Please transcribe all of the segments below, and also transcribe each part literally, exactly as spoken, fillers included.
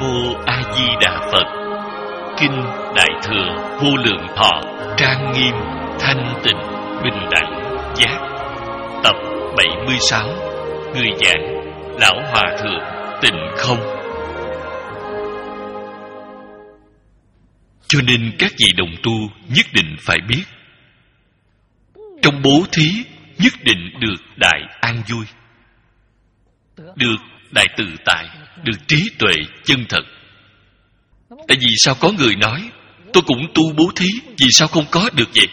Mô A Di Đà Phật. Kinh Đại Thừa Vô Lượng Thọ, trang nghiêm, thanh tịnh, bình đẳng, giác. Tập bảy mươi sáu. Người giảng Lão Hòa Thượng Tịnh Không. Cho nên các vị đồng tu nhất định phải biết, trong bố thí nhất định được đại an vui, được đại tự tại, được trí tuệ chân thật. Tại vì sao có người nói tôi cũng tu bố thí, vì sao không có được vậy?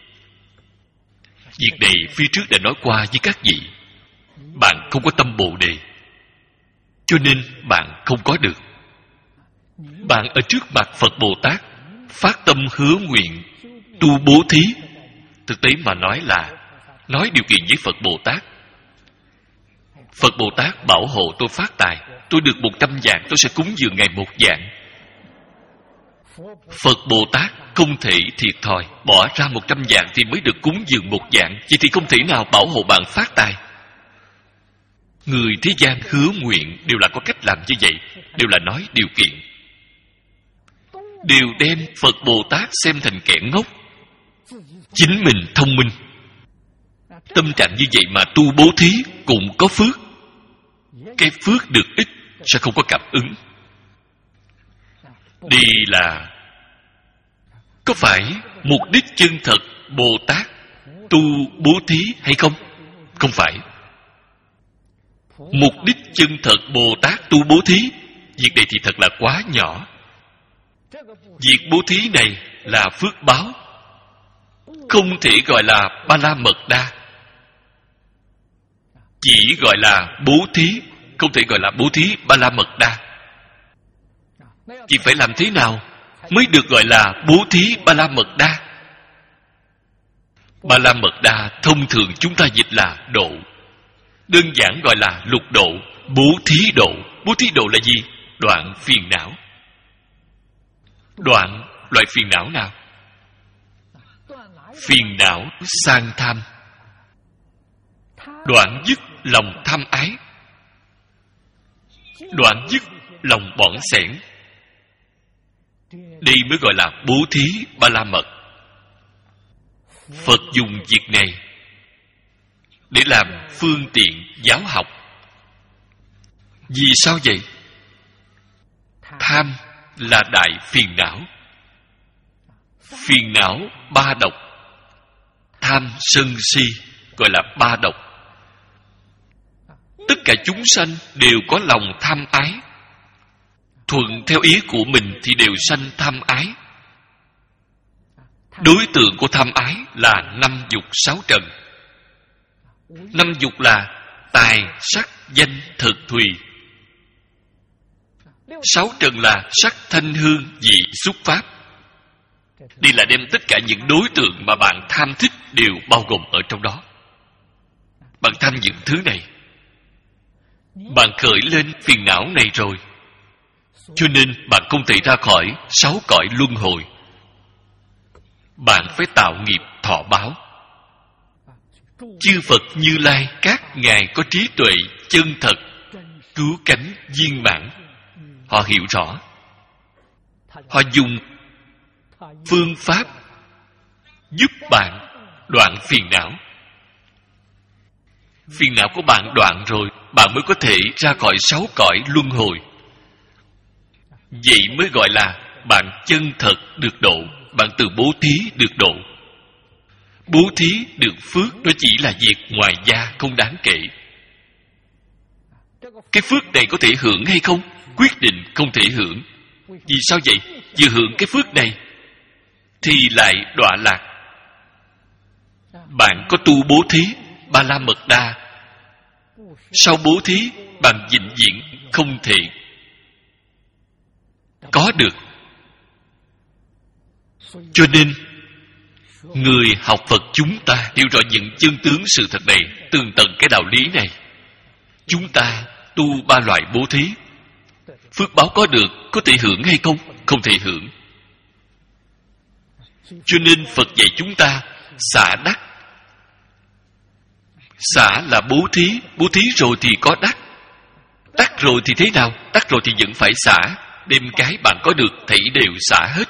Việc này phía trước đã nói qua với các vị. Bạn không có tâm Bồ Đề, cho nên bạn không có được. Bạn ở trước mặt Phật Bồ Tát phát tâm hứa nguyện tu bố thí, thực tế mà nói là nói điều kiện với Phật Bồ Tát. Phật Bồ Tát bảo hộ tôi phát tài, tôi được một trăm vạn, tôi sẽ cúng dường Ngài một vạn. Phật Bồ Tát không thể thiệt thòi bỏ ra một trăm vạn thì mới được cúng dường một vạn, vậy thì không thể nào bảo hộ bạn phát tài. Người thế gian hứa nguyện đều là có cách làm như vậy, đều là nói điều kiện, đều đem Phật Bồ Tát xem thành kẻ ngốc, chính mình thông minh. Tâm trạng như vậy mà tu bố thí cũng có phước, cái phước được ít sẽ không có cảm ứng. Đây là có phải mục đích chân thật Bồ Tát tu bố thí hay không? Không phải. Mục đích chân thật Bồ Tát tu bố thí, việc này thì thật là quá nhỏ. Việc bố thí này là phước báo, không thể gọi là ba la mật đa. Chỉ gọi là bố thí, không thể gọi là bố thí ba la mật đa. Chỉ phải làm thế nào mới được gọi là bố thí ba la mật đa? Ba la mật đa thông thường chúng ta dịch là độ, đơn giản gọi là lục độ, bố thí độ. Bố thí độ là gì? Đoạn phiền não. Đoạn loại phiền não nào? Phiền não sang tham. Đoạn dứt lòng tham ái. Đoạn dứt lòng bỏng sẻn. Đây mới gọi là bố thí ba la mật. Phật dùng việc này để làm phương tiện giáo học. Vì sao vậy? Tham là đại phiền não. Phiền não ba độc. Tham sân si gọi là ba độc. Tất cả chúng sanh đều có lòng tham ái, thuận theo ý của mình thì đều sanh tham ái. Đối tượng của tham ái là năm dục sáu trần. Năm dục là tài, sắc, danh, thực, thùy. Sáu trần là sắc, thanh, hương, vị, xúc, pháp. Đây là đem tất cả những đối tượng mà bạn tham thích đều bao gồm ở trong đó. Bạn tham những thứ này, bạn khởi lên phiền não này rồi, cho nên bạn không thể ra khỏi sáu cõi luân hồi. Bạn phải tạo nghiệp thọ báo. Chư Phật Như Lai các ngài có trí tuệ chân thật, cứu cánh viên mãn. Họ hiểu rõ, họ dùng phương pháp giúp bạn đoạn phiền não. Phiền não của bạn đoạn rồi, bạn mới có thể ra khỏi sáu cõi luân hồi. Vậy mới gọi là bạn chân thật được độ. Bạn từ bố thí được độ. Bố thí được phước, nó chỉ là việc ngoài da, không đáng kể. Cái phước này có thể hưởng hay không? Quyết định không thể hưởng. Vì sao vậy? Vừa hưởng cái phước này thì lại đọa lạc. Bạn có tu bố thí ba la mật đa, sau bố thí bạn vĩnh viễn không thể có được. Cho nên người học Phật chúng ta hiểu rõ những chân tướng sự thật này, tường tận cái đạo lý này. Chúng ta tu ba loại bố thí, phước báo có được, có thể hưởng hay không? Không thể hưởng. Cho nên Phật dạy chúng ta xả đắc. Xả là bố thí, bố thí rồi thì có đắc. Đắc rồi thì thế nào? Đắc rồi thì vẫn phải xả. đem cái bạn có được thảy đều xả hết.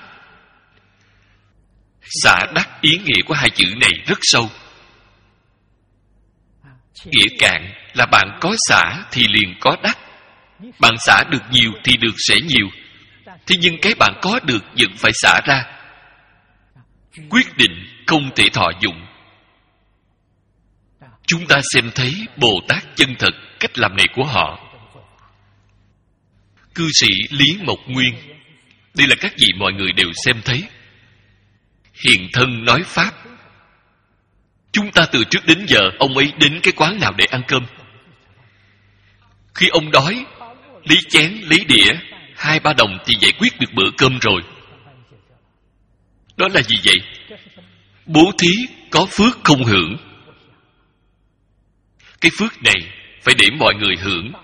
Xả đắc, ý nghĩa của hai chữ này rất sâu. Nghĩa cạn là bạn có xả thì liền có đắc. Bạn xả được nhiều thì được sẽ nhiều. Thế nhưng cái bạn có được vẫn phải xả ra. Quyết định không thể thọ dụng. Chúng ta xem thấy Bồ Tát chân thật cách làm này của họ. Cư sĩ Lý Mộc Nguyên, đây là các vị mọi người đều xem thấy. Hiện thân nói Pháp. Chúng ta từ trước đến giờ, ông ấy đến cái quán nào để ăn cơm? Khi ông đói, lấy chén, lấy đĩa, hai ba đồng thì giải quyết được bữa cơm rồi. Đó là gì vậy? Bố thí có phước không hưởng. Cái phước này phải để mọi người hưởng.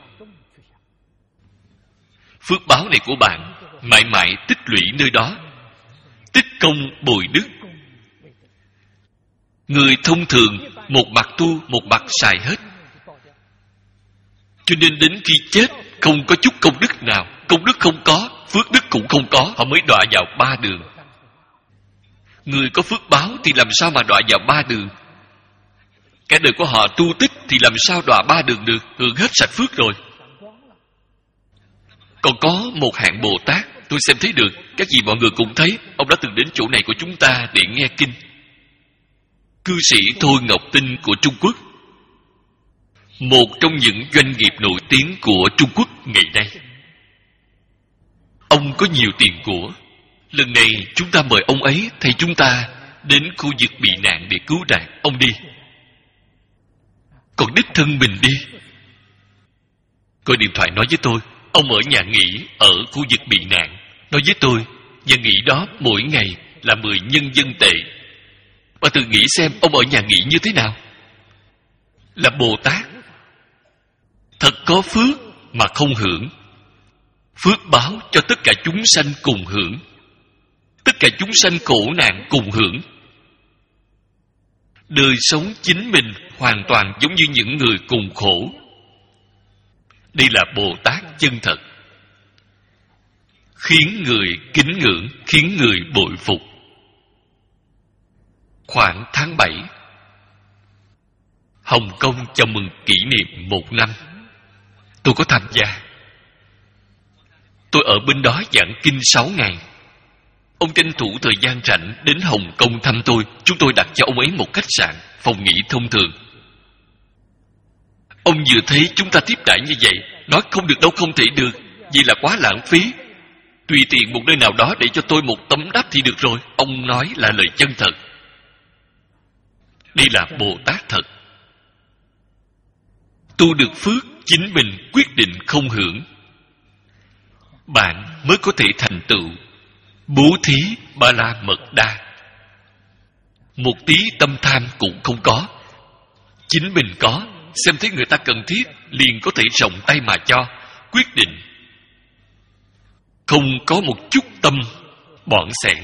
Phước báo này của bạn mãi mãi tích lũy nơi đó. Tích công bồi đức. Người thông thường một mặt tu, một mặt xài hết. Cho nên đến khi chết không có chút công đức nào. Công đức không có, phước đức cũng không có, họ mới đọa vào ba đường. Người có phước báo thì làm sao mà đọa vào ba đường? Cả đời của họ tu tích thì làm sao đọa ba đường được? Hưởng hết sạch phước rồi. Còn có một hạng Bồ Tát, tôi xem thấy được, các vị mọi người cũng thấy, ông đã từng đến chỗ này của chúng ta để nghe kinh. Cư sĩ Thôi Ngọc Tinh của Trung Quốc, một trong những doanh nghiệp nổi tiếng của Trung Quốc ngày nay. Ông có nhiều tiền của. Lần này chúng ta mời ông ấy, thầy chúng ta đến khu vực bị nạn để cứu nạn. Ông đi. Còn đích thân mình đi. Gọi điện thoại nói với tôi, ông ở nhà nghỉ ở khu vực bị nạn. Nói với tôi, nhà nghỉ đó mỗi ngày là mười nhân dân tệ. Bà tự nghĩ xem ông ở nhà nghỉ như thế nào. Là Bồ Tát, thật có phước mà không hưởng. Phước báo cho tất cả chúng sanh cùng hưởng. Tất cả chúng sanh khổ nạn cùng hưởng. Đời sống chính mình hoàn toàn giống như những người cùng khổ. Đây là Bồ Tát chân thật, khiến người kính ngưỡng, khiến người bội phục. Khoảng tháng bảy, Hồng Kông chào mừng kỷ niệm một năm. Tôi có tham gia. Tôi ở bên đó giảng kinh sáu ngày. Ông tranh thủ thời gian rảnh đến Hồng Kông thăm tôi. Chúng tôi đặt cho ông ấy một khách sạn, phòng nghỉ thông thường. Ông vừa thấy chúng ta tiếp đãi như vậy, nói không được đâu, không thể được, vì là quá lãng phí. Tùy tiện một nơi nào đó để cho tôi một tấm đắp thì được rồi. Ông nói là lời chân thật. Đây là Bồ Tát thật. Tu được phước, chính mình quyết định không hưởng. Bạn mới có thể thành tựu bố thí ba la mật đa. Một tí tâm tham cũng không có. Chính mình có, xem thấy người ta cần thiết liền có thể rộng tay mà cho. Quyết định không có một chút tâm bỏng sẻn.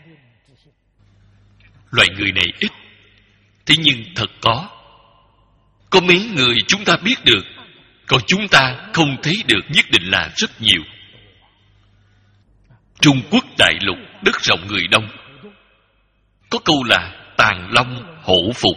Loại người này ít, thế nhưng thật có. Có mấy người chúng ta biết được, còn chúng ta không thấy được nhất định là rất nhiều. Trung Quốc đại lục đất rộng người đông. Có câu là tàn long hổ phục.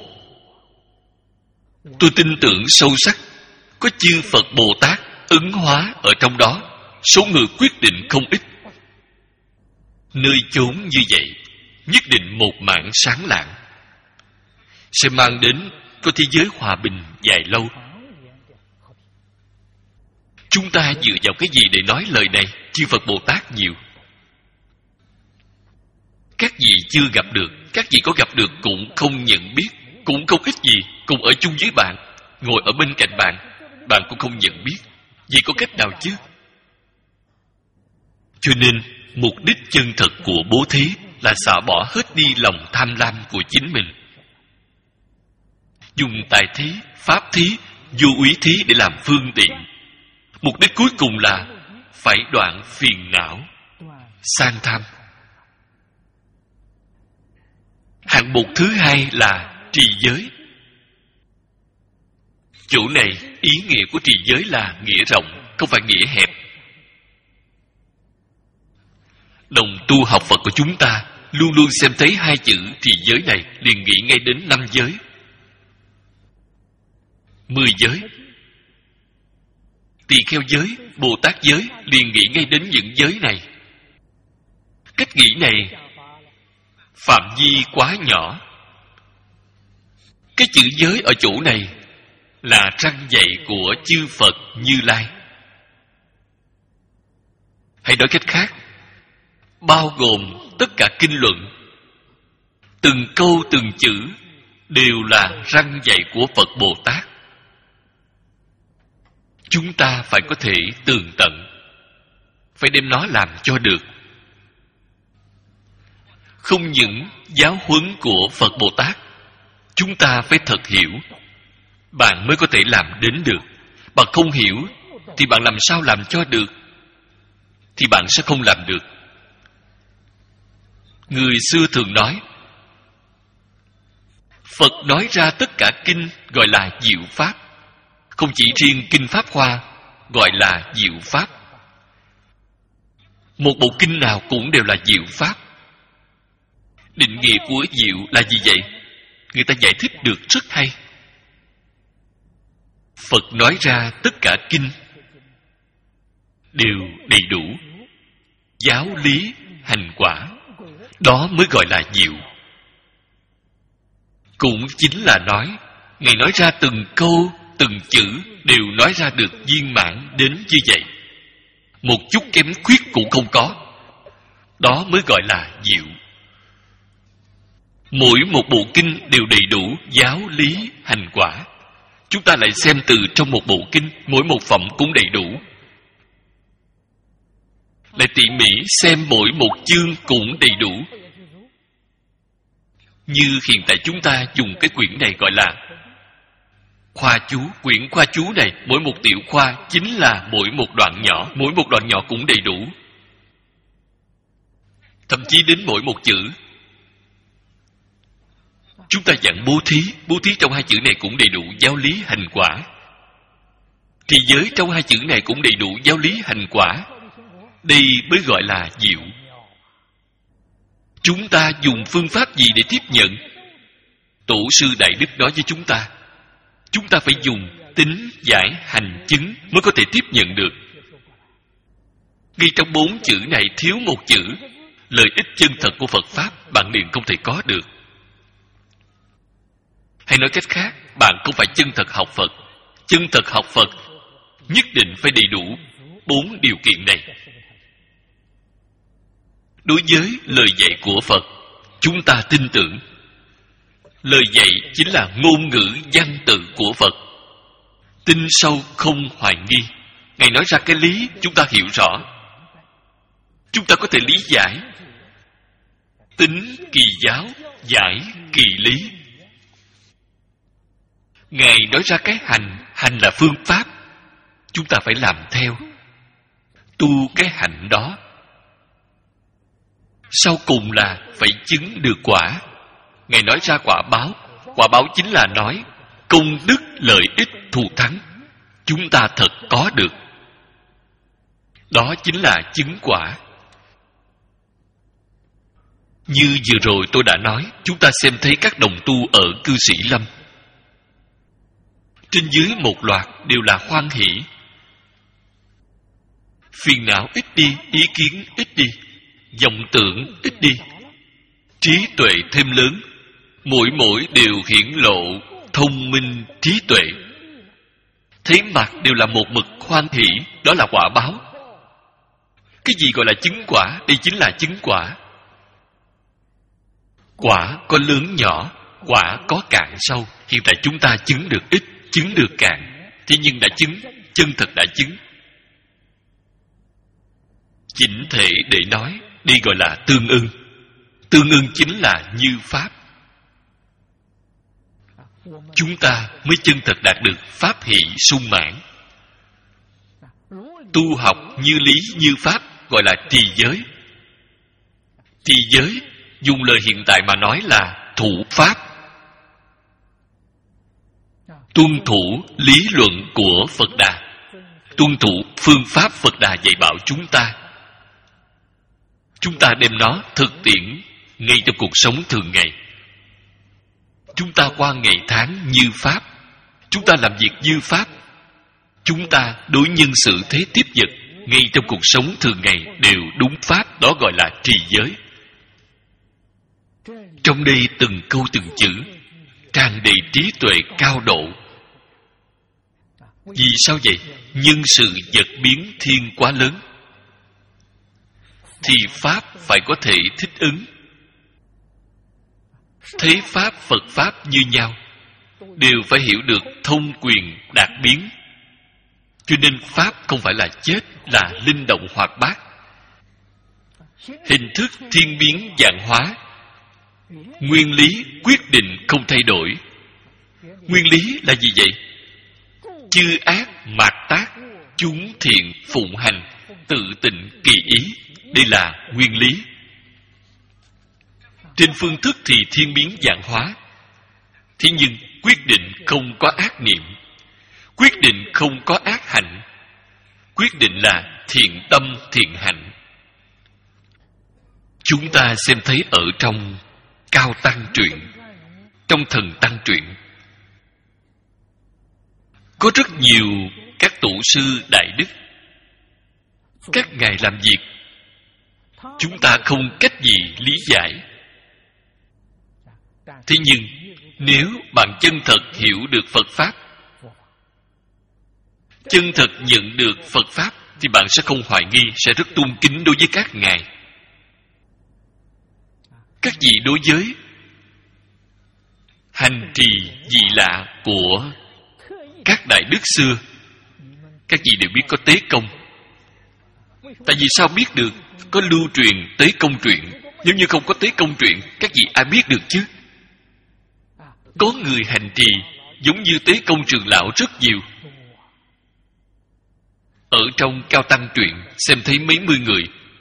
Tôi tin tưởng sâu sắc có chư Phật Bồ Tát ứng hóa ở trong đó. Số người quyết định không ít. Nơi chốn như vậy nhất định một mảng sáng lạng, sẽ mang đến có thế giới hòa bình dài lâu. Chúng ta dựa vào cái gì để nói lời này? Chư Phật Bồ Tát nhiều. Các vị chưa gặp được, các vị có gặp được cũng không nhận biết, cũng không ít gì. Cùng ở chung với bạn, ngồi ở bên cạnh bạn, bạn cũng không nhận biết. Vậy có cách nào chứ? Cho nên mục đích chân thật của bố thí là xả bỏ hết đi lòng tham lam của chính mình. Dùng tài thí, pháp thí, vô úy thí để làm phương tiện. Mục đích cuối cùng là phải đoạn phiền não, sang tham. Hạng mục thứ hai là trì giới. Chỗ này ý nghĩa của trì giới là nghĩa rộng, không phải nghĩa hẹp. Đồng tu học Phật của chúng ta luôn luôn xem thấy hai chữ trì giới này liền nghĩ ngay đến năm giới, mười giới. Tỳ kheo giới, Bồ Tát giới liền nghĩ ngay đến những giới này. Cách nghĩ này phạm vi quá nhỏ. Cái chữ giới ở chỗ này là răn dạy của chư Phật Như Lai. Hay nói cách khác, bao gồm tất cả kinh luận, từng câu từng chữ đều là răn dạy của Phật Bồ Tát. Chúng ta phải có thể tường tận, phải đem nó làm cho được. Không những giáo huấn của Phật Bồ Tát, chúng ta phải thật hiểu, bạn mới có thể làm đến được. Bạn không hiểu thì bạn làm sao làm cho được? Thì bạn sẽ không làm được. Người xưa thường nói, Phật nói ra tất cả kinh gọi là diệu pháp. Không chỉ riêng kinh Pháp Hoa gọi là diệu pháp. Một bộ kinh nào cũng đều là diệu pháp. Định nghĩa của diệu là gì vậy? Người ta giải thích được rất hay. Phật nói ra tất cả kinh đều đầy đủ, giáo lý, hành quả. Đó mới gọi là diệu. Cũng chính là nói, Ngài nói ra từng câu, từng chữ đều nói ra được viên mãn đến như vậy. Một chút kém khuyết cũng không có. Đó mới gọi là diệu. Mỗi một bộ kinh đều đầy đủ giáo lý, hành quả. Chúng ta lại xem từ trong một bộ kinh, mỗi một phẩm cũng đầy đủ. Lại tỉ mỉ xem mỗi một chương cũng đầy đủ. Như hiện tại chúng ta dùng cái quyển này gọi là khoa chú. Quyển khoa chú này, mỗi một tiểu khoa chính là mỗi một đoạn nhỏ. Mỗi một đoạn nhỏ cũng đầy đủ. Thậm chí đến mỗi một chữ. Chúng ta dặn bố thí. Bố thí trong hai chữ này cũng đầy đủ giáo lý, hành quả. Trì giới trong hai chữ này cũng đầy đủ giáo lý, hành quả. Đây mới gọi là diệu. Chúng ta dùng phương pháp gì để tiếp nhận? Tổ sư Đại Đức nói với chúng ta, chúng ta phải dùng tín, giải, hành, chứng mới có thể tiếp nhận được. Ngay trong bốn chữ này thiếu một chữ, lợi ích chân thật của Phật Pháp bạn liền không thể có được. Hay nói cách khác, bạn không phải chân thật học Phật. Chân thật học Phật nhất định phải đầy đủ bốn điều kiện này. Đối với lời dạy của Phật, chúng ta tin tưởng. Lời dạy chính là ngôn ngữ văn tự của Phật. Tin sâu không hoài nghi. Ngài nói ra cái lý, chúng ta hiểu rõ. Chúng ta có thể lý giải. Tính kỳ giáo, giải kỳ lý. Ngài nói ra cái hành, hành là phương pháp. Chúng ta phải làm theo. Tu cái hạnh đó. Sau cùng là phải chứng được quả. Ngài nói ra quả báo. Quả báo chính là nói công đức lợi ích thù thắng. Chúng ta thật có được. Đó chính là chứng quả. Như vừa rồi tôi đã nói, chúng ta xem thấy các đồng tu ở cư sĩ Lâm. Trên dưới một loạt đều là hoan hỷ. Phiền não ít đi, ý kiến ít đi, vọng tưởng ít đi, trí tuệ thêm lớn. Mỗi mỗi đều hiển lộ thông minh trí tuệ. Thấy mặt đều là một mực hoan hỷ. Đó là quả báo. Cái gì gọi là chứng quả? Đây chính là chứng quả. Quả có lớn nhỏ, quả có cạn sâu. Hiện tại chúng ta chứng được ít, chứng được cạn. Thế nhưng đã chứng, chân thật đã chứng. Chỉnh thể để nói, đây gọi là tương ưng. Tương ưng chính là như pháp. Chúng ta mới chân thật đạt được pháp hỷ sung mãn. Tu học như lý như pháp gọi là trì giới. Trì giới dùng lời hiện tại mà nói là thủ pháp. Tuân thủ lý luận của Phật Đà, tuân thủ phương pháp Phật Đà dạy bảo chúng ta. chúng ta đem nó thực tiễn ngay trong cuộc sống thường ngày. Chúng ta qua ngày tháng như pháp, chúng ta làm việc như pháp, chúng ta đối nhân xử thế tiếp vật ngay trong cuộc sống thường ngày đều đúng pháp, đó gọi là trì giới. Trong đây từng câu từng chữ tràn đầy trí tuệ cao độ. Vì sao vậy? Nhân sự vật biến thiên quá lớn, thì pháp phải có thể thích ứng. Thế pháp Phật pháp như nhau, đều phải hiểu được thông quyền đạt biến. Cho nên pháp không phải là chết, là linh động hoạt bát. Hình thức thiên biến vạn hóa, nguyên lý quyết định không thay đổi. Nguyên lý là gì vậy? Chư ác mạt tác, chúng thiện phụng hành, tự tịnh kỳ ý. Đây là nguyên lý. Trên phương thức thì thiên biến vạn hóa, thế nhưng quyết định không có ác niệm, quyết định không có ác hạnh, quyết định là thiện tâm thiện hạnh. Chúng ta xem thấy ở trong Cao Tăng truyện, trong Thần Tăng truyện, có rất nhiều các tổ sư đại đức, các ngài làm việc chúng ta không cách gì lý giải. Thế nhưng nếu bạn chân thật hiểu được Phật pháp, chân thật nhận được Phật pháp, thì bạn sẽ không hoài nghi, sẽ rất tôn kính đối với các ngài. Các vị đối với hành trì dị lạ của các đại đức xưa, các vị đều biết có tế công. Tại vì sao biết được? Có lưu truyền tế công truyện. Nếu như không có tế công truyện, các vị ai biết được chứ? Có người hành trì giống như tế công trường lão rất nhiều. Ở trong Cao Tăng truyện xem thấy mấy mươi người.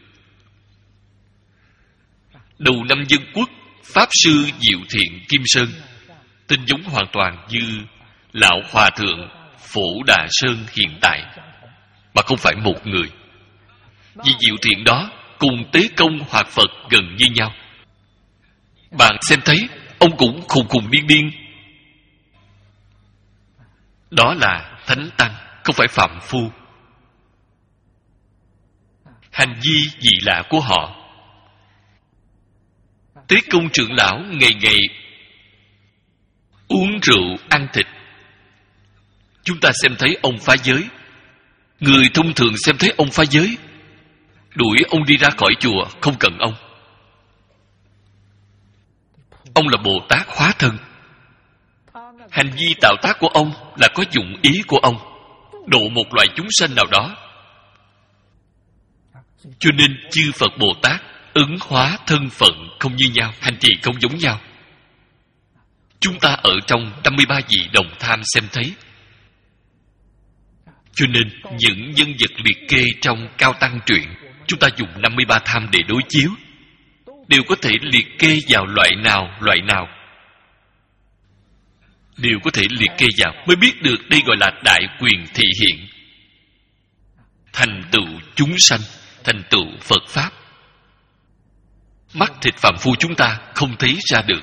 Đầu năm Dân Quốc, Pháp Sư Diệu Thiện Kim Sơn, tên giống hoàn toàn như Lão Hòa Thượng Phổ Đà Sơn hiện tại, mà không phải một người. Vì Diệu Thiện đó cùng tế công hoạt Phật gần như nhau. Bạn xem thấy ông cũng khùng khùng điên điên. Đó là Thánh Tăng, không phải phạm phu. Hành vi dị lạ của họ. Tế công trưởng lão ngày ngày uống rượu ăn thịt. Chúng ta xem thấy ông phá giới. Người thông thường xem thấy ông phá giới, đuổi ông đi ra khỏi chùa, không cần ông. Ông là Bồ Tát hóa thân. Hành vi tạo tác của ông là có dụng ý của ông, độ một loại chúng sanh nào đó. Cho nên chư Phật Bồ Tát ứng hóa thân phận không như nhau, hành trì không giống nhau. Chúng ta ở trong năm mươi ba vị đồng tham xem thấy. Cho nên những nhân vật liệt kê trong Cao Tăng truyện, chúng ta dùng năm mươi ba tham để đối chiếu, đều có thể liệt kê vào loại nào loại nào, đều có thể liệt kê vào, mới biết được đây gọi là đại quyền thị hiện, thành tựu chúng sanh, thành tựu Phật pháp. Mắt thịt phàm phu chúng ta không thấy ra được,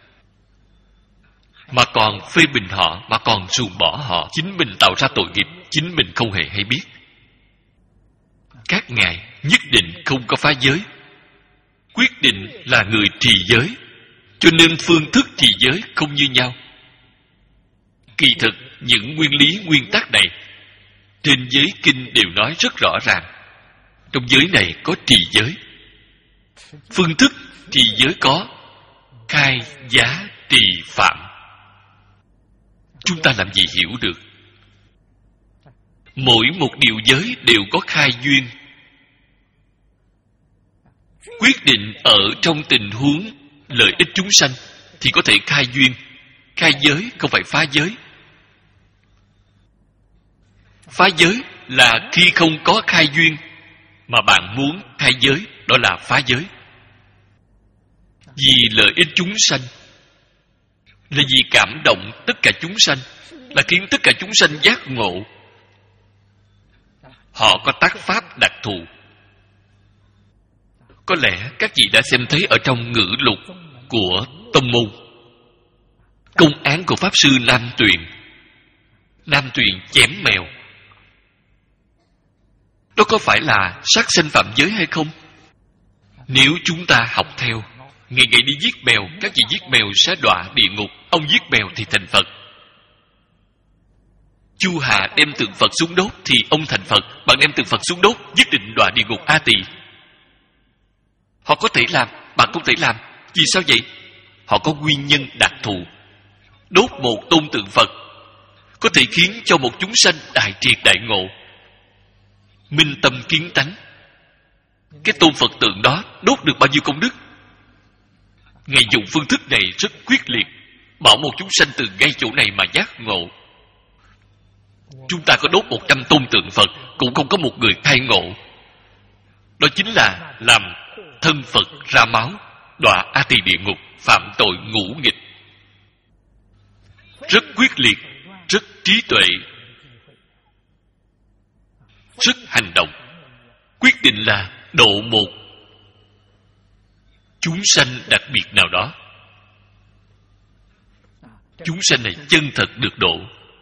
mà còn phê bình họ, mà còn ruồng bỏ họ, chính mình tạo ra tội nghiệp, chính mình không hề hay biết. Các ngài nhất định không có phá giới, quyết định là người trì giới, cho nên phương thức trì giới không như nhau. Kỳ thực những nguyên lý nguyên tắc này trên giới kinh đều nói rất rõ ràng. Trong giới này có trì giới, phương thức trì giới có khai giá trì phạm. Chúng ta làm gì hiểu được? Mỗi một điều giới đều có khai duyên, quyết định ở trong tình huống lợi ích chúng sanh thì có thể khai duyên. Khai giới không phải phá giới. Phá giới là khi không có khai duyên mà bạn muốn khai giới, đó là phá giới. Vì lợi ích chúng sanh, là vì cảm động tất cả chúng sanh, là khiến tất cả chúng sanh giác ngộ. Họ có tác pháp đặc thù, Có lẽ các vị đã xem thấy ở trong ngữ lục của tông môn, công án của Pháp Sư Nam Tuyền. Nam Tuyền chém mèo, đó có phải là sát sanh phạm giới hay không? Nếu chúng ta học theo, ngày ngày đi giết mèo, các vị giết mèo sẽ đọa địa ngục, ông giết mèo thì thành Phật. Chu Hà đem tượng Phật xuống đốt thì ông thành Phật. Bạn đem tượng Phật xuống đốt, nhất định đọa địa ngục A Tỳ. Họ có thể làm, bạn không thể làm. Vì sao vậy? Họ có nguyên nhân đặc thù. Đốt một tôn tượng Phật có thể khiến cho một chúng sanh đại triệt đại ngộ, minh tâm kiến tánh. Cái tôn Phật tượng đó đốt được bao nhiêu công đức? Ngài dùng phương thức này rất quyết liệt, bảo một chúng sanh từ ngay chỗ này mà giác ngộ. Chúng ta có đốt một trăm tôn tượng Phật cũng không có một người khai ngộ. Đó chính là làm thân Phật ra máu, đọa A Tỳ địa ngục, phạm tội ngũ nghịch. Rất quyết liệt, rất trí tuệ, rất hành động. Quyết định là độ một chúng sanh đặc biệt nào đó. Chúng sanh này chân thật được độ.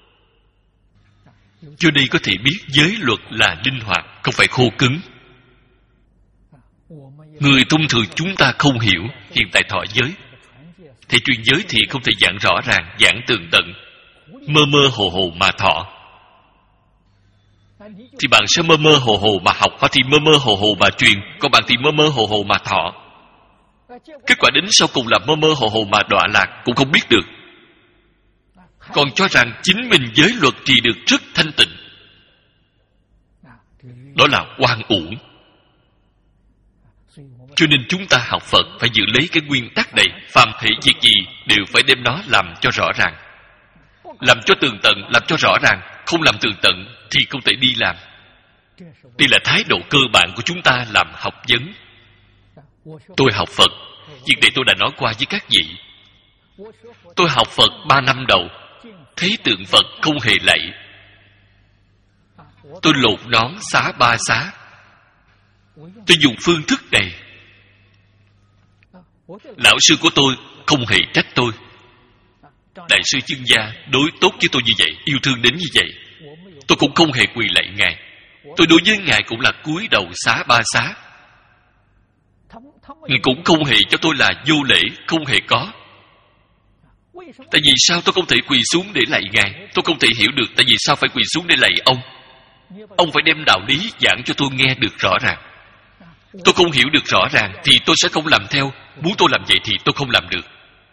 Cho đây có thể biết giới luật là linh hoạt, không phải khô cứng. Người thông thường chúng ta không hiểu hiện tại thọ giới. Thầy truyền giới thì không thể giảng rõ ràng, giảng tường tận, mơ mơ hồ hồ mà thọ. Thì bạn sẽ mơ mơ hồ hồ mà học, hoặc thì mơ mơ hồ hồ mà truyền, còn bạn thì mơ mơ hồ hồ mà thọ. Kết quả đến sau cùng là mơ mơ hồ hồ mà đọa lạc, cũng không biết được. Còn cho rằng chính mình giới luật trì được rất thanh tịnh. Đó là oan uổng. Cho nên chúng ta học Phật phải giữ lấy cái nguyên tắc này. Phàm thể việc gì đều phải đem nó làm cho rõ ràng, làm cho tường tận, làm cho rõ ràng. Không làm tường tận thì không thể đi làm. Đây là thái độ cơ bản của chúng ta làm học vấn. Tôi học Phật, việc này tôi đã nói qua với các vị. Tôi học Phật ba năm đầu, thấy tượng Phật không hề lạy. Tôi lột nón xá ba xá. Tôi dùng phương thức này. Lão sư của tôi không hề trách tôi. Đại sư Chương Gia đối tốt với tôi như vậy, yêu thương đến như vậy. Tôi cũng không hề quỳ lạy Ngài. Tôi đối với Ngài cũng là cúi đầu xá ba xá. Ngài cũng không hề cho tôi là vô lễ, không hề có. Tại vì sao tôi không thể quỳ xuống để lạy Ngài? Tôi không thể hiểu được tại vì sao phải quỳ xuống để lạy ông. Ông phải đem đạo lý giảng cho tôi nghe được rõ ràng. Tôi không hiểu được rõ ràng thì tôi sẽ không làm theo. Muốn tôi làm vậy thì tôi không làm được.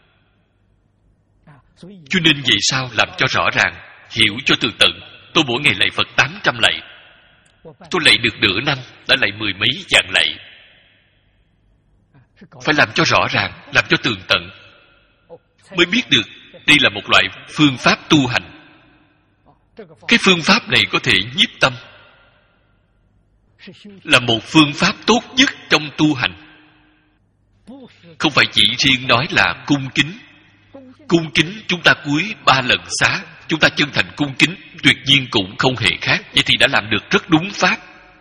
Cho nên vậy sao làm cho rõ ràng, hiểu cho tường tận. Tôi mỗi ngày lạy Phật tám trăm lạy. Tôi lạy được nửa năm, đã lạy mười mấy vạn lạy. Phải làm cho rõ ràng, làm cho tường tận, mới biết được đây là một loại phương pháp tu hành. Cái phương pháp này có thể nhiếp tâm, là một phương pháp tốt nhất trong tu hành. Không phải chỉ riêng nói là cung kính. Cung kính chúng ta cúi ba lần xá, chúng ta chân thành cung kính, tuyệt nhiên cũng không hề khác. Vậy thì đã làm được rất đúng pháp.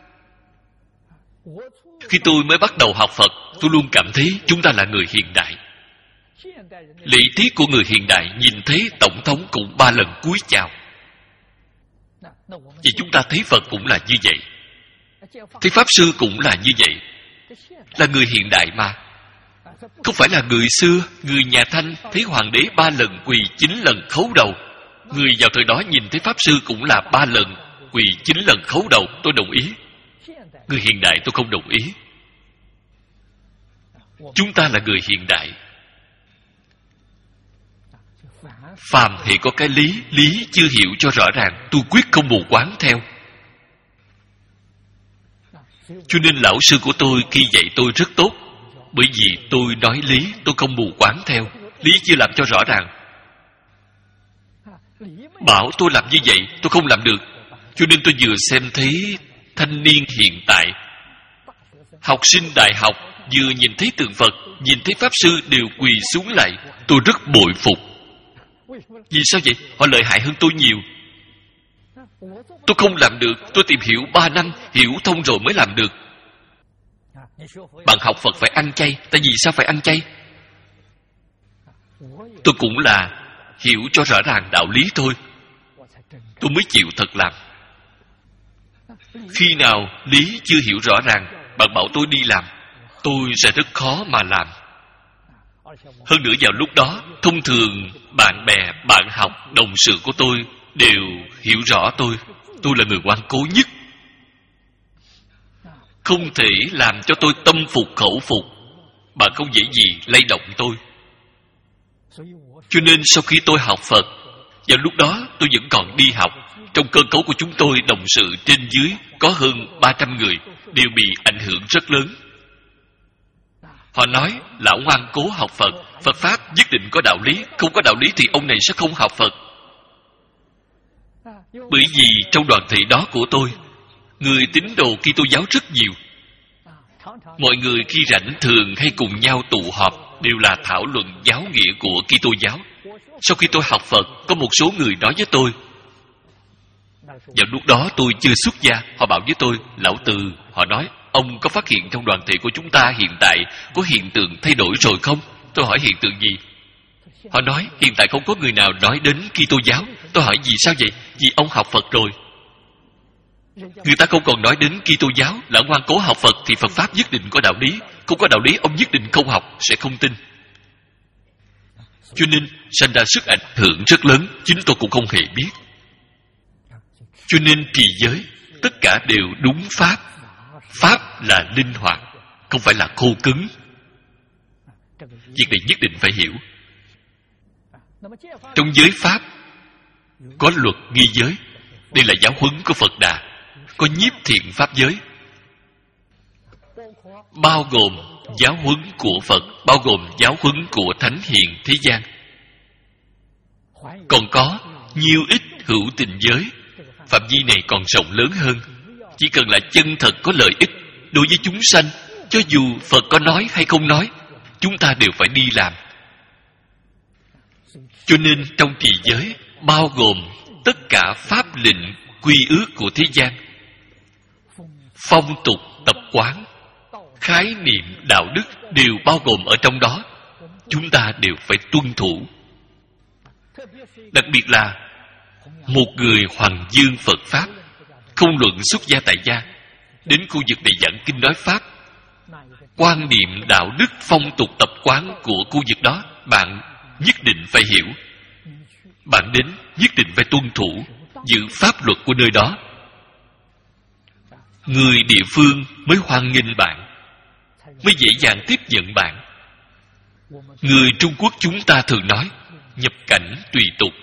Khi tôi mới bắt đầu học Phật, tôi luôn cảm thấy chúng ta là người hiện đại. Lễ tiết của người hiện đại, nhìn thấy tổng thống cũng ba lần cúi chào. Vì chúng ta thấy Phật cũng là như vậy, thấy Pháp Sư cũng là như vậy. Là người hiện đại mà. Không phải là người xưa, người nhà Thanh thấy Hoàng đế ba lần quỳ chín lần khấu đầu. Người vào thời đó nhìn thấy Pháp Sư cũng là ba lần quỳ chín lần khấu đầu. Tôi đồng ý. Người hiện đại tôi không đồng ý. Chúng ta là người hiện đại. Phàm hệ có cái lý, lý chưa hiểu cho rõ ràng, tôi quyết không mù quáng theo. Cho nên lão sư của tôi khi dạy tôi rất tốt. Bởi vì tôi nói lý, tôi không mù quáng theo. Lý chưa làm cho rõ ràng. Bảo tôi làm như vậy, tôi không làm được. Cho nên tôi vừa xem thấy thanh niên hiện tại, học sinh đại học, vừa nhìn thấy tượng Phật, nhìn thấy Pháp Sư đều quỳ xuống lại. Tôi rất bội phục. Vì sao vậy? Họ lợi hại hơn tôi nhiều. Tôi không làm được. Tôi tìm hiểu ba năm, hiểu thông rồi mới làm được. Bạn học Phật phải ăn chay. Tại vì sao phải ăn chay? Tôi cũng là hiểu cho rõ ràng đạo lý thôi, tôi mới chịu thật làm. Khi nào lý chưa hiểu rõ ràng, bạn bảo tôi đi làm, tôi sẽ rất khó mà làm. Hơn nữa vào lúc đó, thông thường bạn bè, bạn học, đồng sự của tôi đều hiểu rõ tôi. Tôi là người ngoan cố nhất, không thể làm cho tôi tâm phục khẩu phục. Bạn không dễ gì lay động tôi. Cho nên sau khi tôi học Phật, vào lúc đó tôi vẫn còn đi học. Trong cơ cấu của chúng tôi, đồng sự trên dưới có hơn ba trăm người, đều bị ảnh hưởng rất lớn. Họ nói, lão ngoan cố học Phật, Phật Pháp nhất định có đạo lý, không có đạo lý thì ông này sẽ không học Phật. Bởi vì trong đoàn thể đó của tôi, người tín đồ Kitô giáo rất nhiều. Mọi người khi rảnh thường hay cùng nhau tụ họp, đều là thảo luận giáo nghĩa của Kitô giáo. Sau khi tôi học Phật, có một số người nói với tôi, vào lúc đó tôi chưa xuất gia, họ bảo với tôi, lão Từ, họ nói, ông có phát hiện trong đoàn thể của chúng ta hiện tại có hiện tượng thay đổi rồi không? Tôi hỏi hiện tượng gì? Họ nói, hiện tại không có người nào nói đến Kitô giáo. Tôi hỏi, vì sao vậy? Vì ông học Phật rồi. Người ta không còn nói đến Kitô giáo. Lão ngoan cố học Phật thì Phật Pháp nhất định có đạo lý. Không có đạo lý, ông nhất định không học, sẽ không tin. Cho nên sanh ra sức ảnh hưởng rất lớn, chính tôi cũng không hề biết. Cho nên trì giới tất cả đều đúng Pháp. Pháp là linh hoạt, không phải là khô cứng. Việc này nhất định phải hiểu. Trong giới Pháp có luật nghi giới. Đây là giáo huấn của Phật Đà. Có nhiếp thiện Pháp giới, bao gồm giáo huấn của Phật, bao gồm giáo huấn của Thánh Hiền thế gian. Còn có nhiều ít hữu tình giới. Phạm vi này còn rộng lớn hơn. Chỉ cần là chân thật có lợi ích đối với chúng sanh, cho dù Phật có nói hay không nói, chúng ta đều phải đi làm. Cho nên trong trì giới bao gồm tất cả pháp lệnh quy ước của thế gian, phong tục tập quán, khái niệm đạo đức đều bao gồm ở trong đó. Chúng ta đều phải tuân thủ. Đặc biệt là một người hoàng dương Phật Pháp, không luận xuất gia tại gia, đến khu vực này giảng kinh nói Pháp, quan niệm đạo đức phong tục tập quán của khu vực đó bạn nhất định phải hiểu. Bạn đến nhất định phải tuân thủ, giữ pháp luật của nơi đó. Người địa phương mới hoan nghênh bạn, mới dễ dàng tiếp nhận bạn. Người Trung Quốc chúng ta thường nói nhập cảnh tùy tục.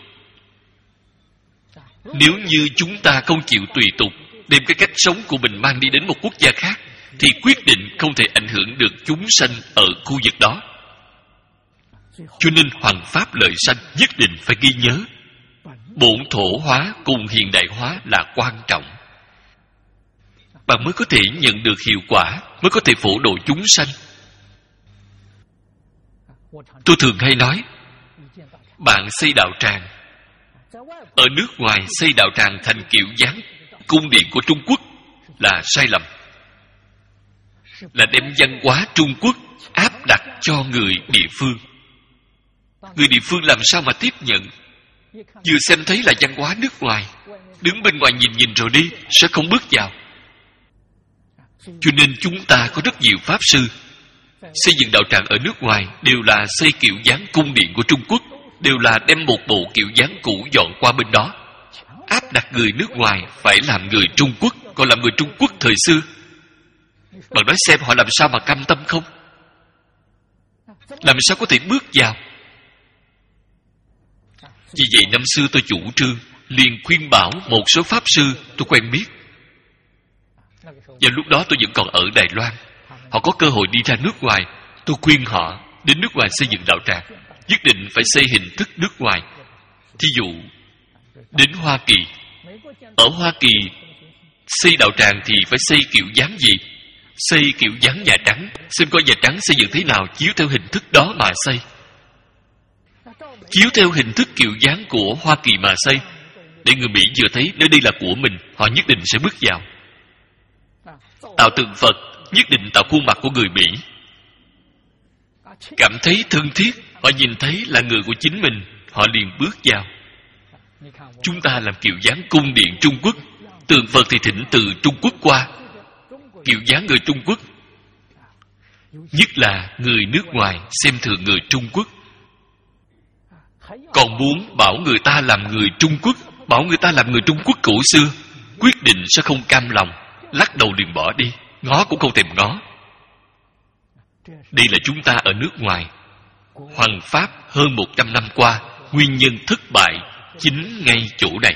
Nếu như chúng ta không chịu tùy tục, đem cái cách sống của mình mang đi đến một quốc gia khác, thì quyết định không thể ảnh hưởng được chúng sanh ở khu vực đó. Cho nên hoàng pháp lợi sanh nhất định phải ghi nhớ. Bổn thổ hóa cùng hiện đại hóa là quan trọng. Bạn mới có thể nhận được hiệu quả, mới có thể phổ độ chúng sanh. Tôi thường hay nói, bạn xây đạo tràng, ở nước ngoài xây đạo tràng thành kiểu dáng cung điện của Trung Quốc là sai lầm. Là đem văn hóa Trung Quốc áp đặt cho người địa phương. Người địa phương làm sao mà tiếp nhận? Vừa xem thấy là văn hóa nước ngoài, đứng bên ngoài nhìn nhìn rồi đi, sẽ không bước vào. Cho nên chúng ta có rất nhiều pháp sư xây dựng đạo tràng ở nước ngoài đều là xây kiểu dáng cung điện của Trung Quốc, đều là đem một bộ kiểu dáng cũ dọn qua bên đó, áp đặt người nước ngoài phải làm người Trung Quốc, còn làm người Trung Quốc thời xưa. Bạn nói xem họ làm sao mà cam tâm không? Làm sao có thể bước vào? Vì vậy năm xưa tôi chủ trương liền khuyên bảo một số pháp sư tôi quen biết. Và lúc đó tôi vẫn còn ở Đài Loan. Họ có cơ hội đi ra nước ngoài, tôi khuyên họ đến nước ngoài xây dựng đạo tràng, nhất định phải xây hình thức nước ngoài. Thí dụ đến Hoa Kỳ, ở Hoa Kỳ xây đạo tràng thì phải xây kiểu dáng gì? Xây kiểu dáng Nhà Trắng, xem coi Nhà Trắng xây dựng thế nào, chiếu theo hình thức đó mà xây. Chiếu theo hình thức kiểu dáng của Hoa Kỳ mà xây, để người Mỹ vừa thấy nơi đây là của mình, họ nhất định sẽ bước vào. Tạo tượng Phật nhất định tạo khuôn mặt của người Mỹ. Cảm thấy thân thiết, họ nhìn thấy là người của chính mình, họ liền bước vào. Chúng ta làm kiệu dáng cung điện Trung Quốc, tượng Phật thì thỉnh từ Trung Quốc qua. Kiệu dáng người Trung Quốc, nhất là người nước ngoài xem thường người Trung Quốc, còn muốn bảo người ta làm người Trung Quốc, bảo người ta làm người Trung Quốc cổ xưa, quyết định sẽ không cam lòng, lắc đầu liền bỏ đi, ngó cũng không thèm ngó. Đây là chúng ta ở nước ngoài. Hoằng Pháp hơn một trăm năm qua, nguyên nhân thất bại chính ngay chỗ này.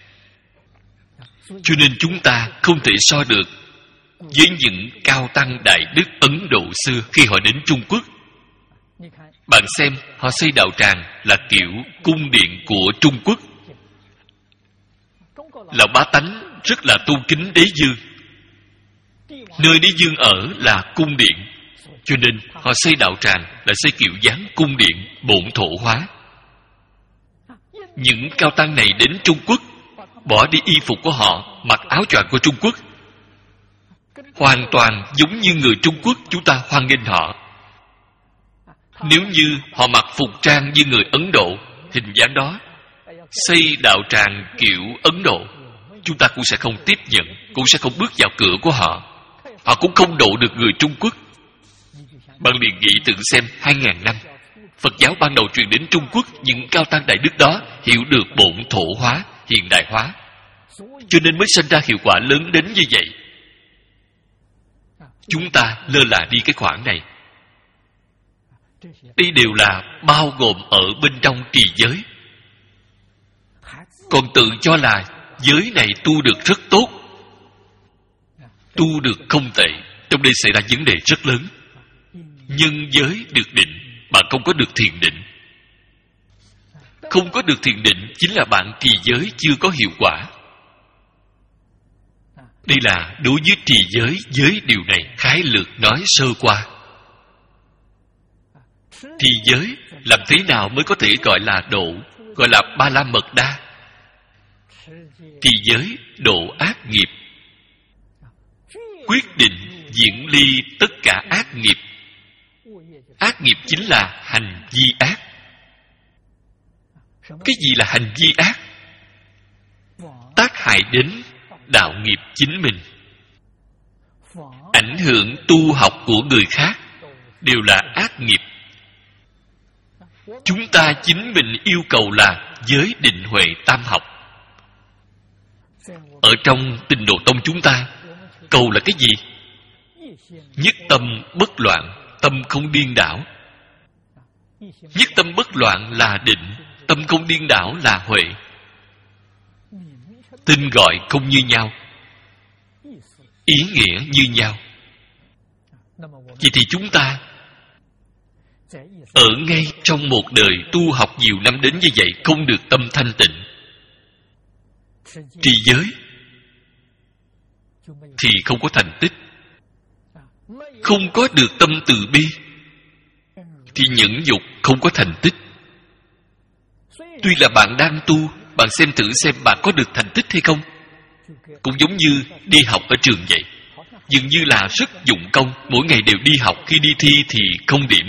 Cho nên chúng ta không thể so được với những cao tăng đại đức Ấn Độ xưa khi họ đến Trung Quốc. Bạn xem, họ xây đạo tràng là kiểu cung điện của Trung Quốc. Lão bá tánh rất là tu kính đế dương. Nơi đế dương ở là cung điện, cho nên họ xây đạo tràng là xây kiểu dáng cung điện bổn thổ hóa. Những cao tăng này đến Trung Quốc, bỏ đi y phục của họ, mặc áo choàng của Trung Quốc, hoàn toàn giống như người Trung Quốc, chúng ta hoan nghênh họ. Nếu như họ mặc phục trang như người Ấn Độ, hình dáng đó, xây đạo tràng kiểu Ấn Độ, chúng ta cũng sẽ không tiếp nhận, cũng sẽ không bước vào cửa của họ. Họ cũng không độ được người Trung Quốc. Bạn liền nghĩ tự xem, hai ngàn năm Phật giáo ban đầu truyền đến Trung Quốc, những cao tăng đại đức đó hiểu được bổn thổ hóa, hiện đại hóa, cho nên mới sinh ra hiệu quả lớn đến như vậy. Chúng ta lơ là đi cái khoản này. Đây đều là bao gồm ở bên trong trì giới, còn tự cho là giới này tu được rất tốt, tu được không tệ. Trong đây xảy ra vấn đề rất lớn. Nhân giới được định, bạn không có được thiền định. Không có được thiền định chính là bạn trì giới chưa có hiệu quả. Đây là đối với trì giới, giới điều này khái lược nói sơ qua. Trì giới làm thế nào mới có thể gọi là độ, gọi là ba la mật đa? Trì giới độ ác nghiệp, quyết định diễn ly tất cả ác nghiệp. Ác nghiệp chính là hành vi ác. Cái gì là hành vi ác? Tác hại đến đạo nghiệp chính mình, ảnh hưởng tu học của người khác, đều là ác nghiệp. Chúng ta chính mình yêu cầu là giới định huệ tam học. Ở trong Tịnh Độ Tông chúng ta cầu là cái gì? Nhất tâm bất loạn, tâm không điên đảo. Nhất tâm bất loạn là định, tâm không điên đảo là huệ. Tên gọi không như nhau, ý nghĩa như nhau. Vậy thì chúng ta ở ngay trong một đời tu học nhiều năm đến như vậy, không được tâm thanh tịnh, trì giới thì không có thành tích. Không có được tâm từ bi thì nhẫn nhục không có thành tích. Tuy là bạn đang tu, bạn xem thử xem bạn có được thành tích hay không. Cũng giống như đi học ở trường vậy, dường như là rất dụng công, mỗi ngày đều đi học, khi đi thi thì không điểm,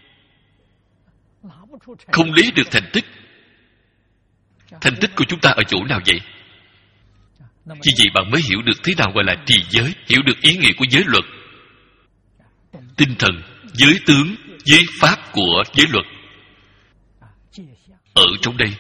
không lấy được thành tích. Thành tích của chúng ta ở chỗ nào vậy? Như vậy bạn mới hiểu được thế nào gọi là trì giới, hiểu được ý nghĩa của giới luật, tinh thần, giới tướng, giới pháp của giới luật. Ở trong đây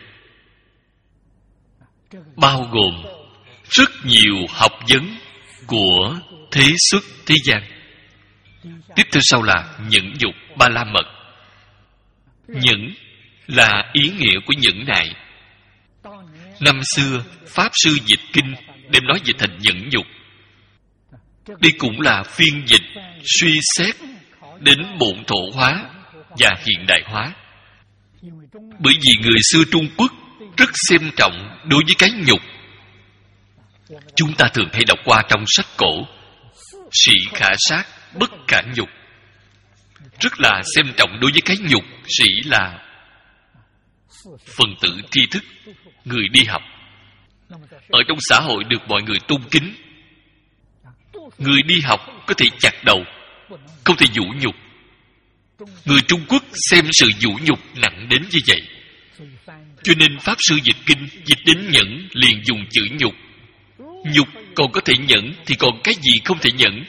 bao gồm rất nhiều học vấn của thế xuất thế gian. Tiếp theo sau là nhẫn nhục ba la mật. Nhẫn là ý nghĩa của nhẫn nại. Năm xưa Pháp sư dịch kinh đem nói dịch thành nhẫn nhục. Đây cũng là phiên dịch suy xét đến bổn thổ hóa và hiện đại hóa. Bởi vì người xưa Trung Quốc rất xem trọng đối với cái nhục. Chúng ta thường hay đọc qua trong sách cổ, sĩ khả sát bất khả nhục, rất là xem trọng đối với cái nhục. Sĩ là phần tử tri thức, người đi học, ở trong xã hội được mọi người tôn kính. Người đi học có thể chặt đầu, không thể vũ nhục. Người Trung Quốc xem sự vũ nhục nặng đến như vậy, cho nên Pháp Sư dịch kinh dịch đến nhẫn liền dùng chữ nhục. Nhục còn có thể nhẫn thì còn cái gì không thể nhẫn?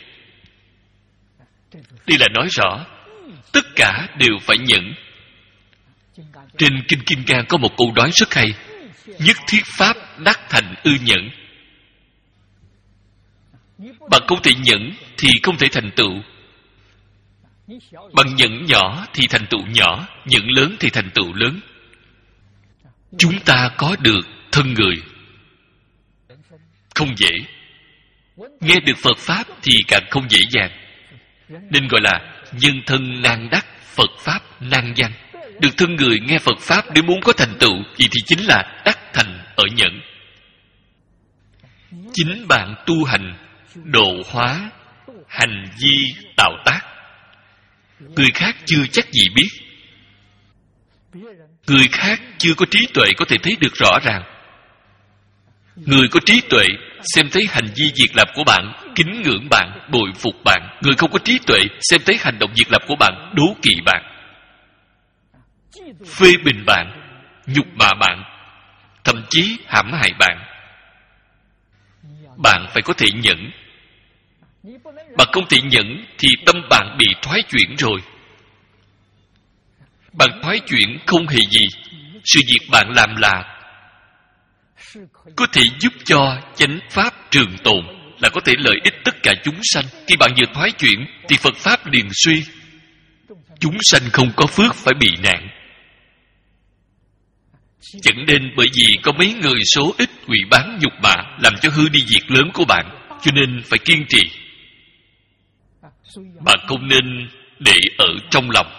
Đây là nói rõ tất cả đều phải nhẫn. Trên Kinh Kim Cang có một câu nói rất hay: nhất thiết pháp đắc thành ư nhẫn. Bạn không thể nhẫn thì không thể thành tựu. Bạn nhẫn nhỏ thì thành tựu nhỏ, nhẫn lớn thì thành tựu lớn. Chúng ta có được thân người không dễ, nghe được Phật Pháp thì càng không dễ dàng, nên gọi là nhân thân nan đắc, Phật Pháp nan văn. Được thân người nghe Phật Pháp nếu muốn có thành tựu, vậy thì chính là đắc thành ở nhẫn. Chính bạn tu hành, độ hóa, hành vi tạo tác, người khác chưa chắc gì biết. Người khác chưa có trí tuệ có thể thấy được rõ ràng. Người có trí tuệ xem thấy hành vi việc làm của bạn, kính ngưỡng bạn, bội phục bạn. Người không có trí tuệ xem thấy hành động việc làm của bạn, đố kỵ bạn, phê bình bạn, nhục mạ bạn, thậm chí hãm hại bạn. Bạn phải có thể nhẫn. Bạn không thể nhẫn thì tâm bạn bị thoái chuyển rồi. Bạn thoái chuyển không hề gì. Sự việc bạn làm là có thể giúp cho chánh pháp trường tồn, là có thể lợi ích tất cả chúng sanh. Khi bạn vừa thoái chuyển thì Phật Pháp liền suy. Chúng sanh không có phước phải bị nạn. Dẫn đến bởi vì có mấy người số ít quỷ bán nhục mạ, làm cho hư đi việc lớn của bạn. Cho nên phải kiên trì. Bạn không nên để ở trong lòng.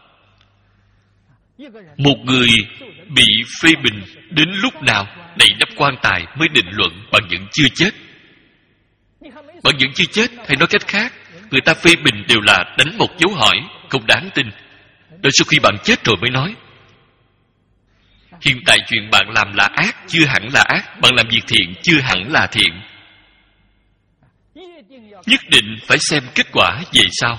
Một người bị phê bình đến lúc nào đậy nắp quan tài mới định luận bạn vẫn chưa chết. Bạn vẫn chưa chết, hay nói cách khác, người ta phê bình đều là đánh một dấu hỏi, không đáng tin. Đợi sau khi bạn chết rồi mới nói. Hiện tại chuyện bạn làm là ác chưa hẳn là ác, bạn làm việc thiện chưa hẳn là thiện. Nhất định phải xem kết quả về sau.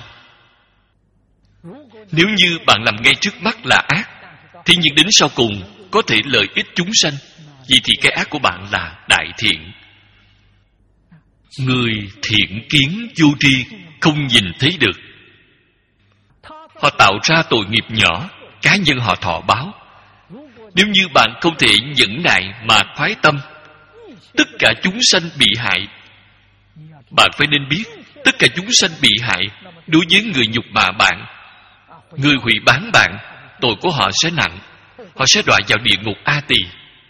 Nếu như bạn làm ngay trước mắt là ác, thì nhưng đến sau cùng có thể lợi ích chúng sanh, vậy thì cái ác của bạn là đại thiện. Người thiện kiến vô tri không nhìn thấy được. Họ tạo ra tội nghiệp nhỏ, cá nhân họ thọ báo. Nếu như bạn không thể nhẫn nại mà thoái tâm, tất cả chúng sanh bị hại. Bạn phải nên biết, tất cả chúng sanh bị hại đối với người nhục mạ bạn, người hủy bán bạn, tội của họ sẽ nặng. Họ sẽ đọa vào địa ngục A Tỳ.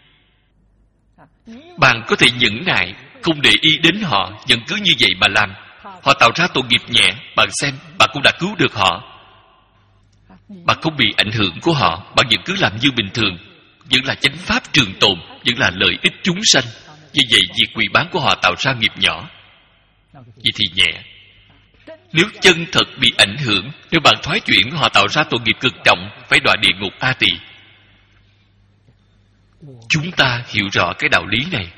Bạn có thể nhẫn nại, không để ý đến họ, vẫn cứ như vậy mà làm. Họ tạo ra tội nghiệp nhẹ, bạn xem, bạn cũng đã cứu được họ. Bạn không bị ảnh hưởng của họ, bạn vẫn cứ làm như bình thường, vẫn là chánh pháp trường tồn, vẫn là lợi ích chúng sanh. Như vậy việc quỷ bán của họ tạo ra nghiệp nhỏ, vậy thì nhẹ. Nếu chân thật bị ảnh hưởng, nếu bạn thoái chuyển, họ tạo ra tội nghiệp cực trọng, phải đọa địa ngục A Tỳ. Chúng ta hiểu rõ cái đạo lý này.